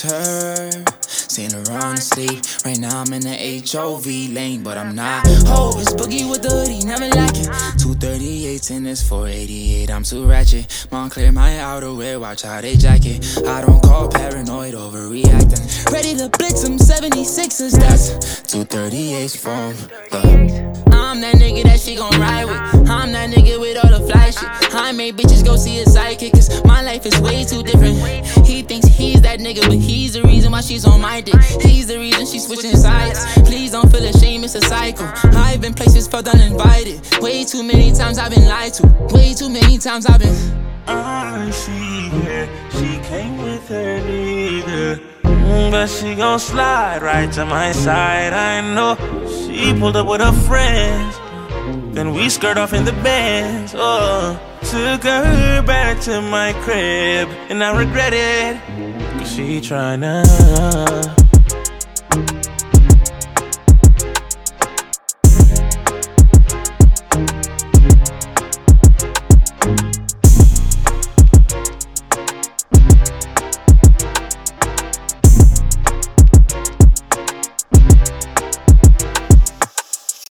was her. Seen her on sleep. Right now I'm in the HOV lane, but I'm not. Oh, it's Boogie with the hoodie, never lacking. 238s in this 488, I'm too ratchet. Montclair, my outerwear, watch how they jacket. I don't call paranoid, overreacting. Ready to blitz them 76ers, that's 238s from the. I'm that nigga that she gon' ride with. I'm that nigga with all the fly shit. I made bitches go see a sidekick, cause my life is way too different. He thinks he's that nigga, but he's the reason why she's on my dick. He's the reason she's switching sides. Please don't feel ashamed, it's a cycle. I've been places felt uninvited. Way too many times I've been lied to. Way too many times I've been. She here, she came with her nigga, but she gon' slide right to my side. I know she pulled up with her friends, then we skirt off in the Benz. Oh, took her back to my crib, and I regret it, cause she tryna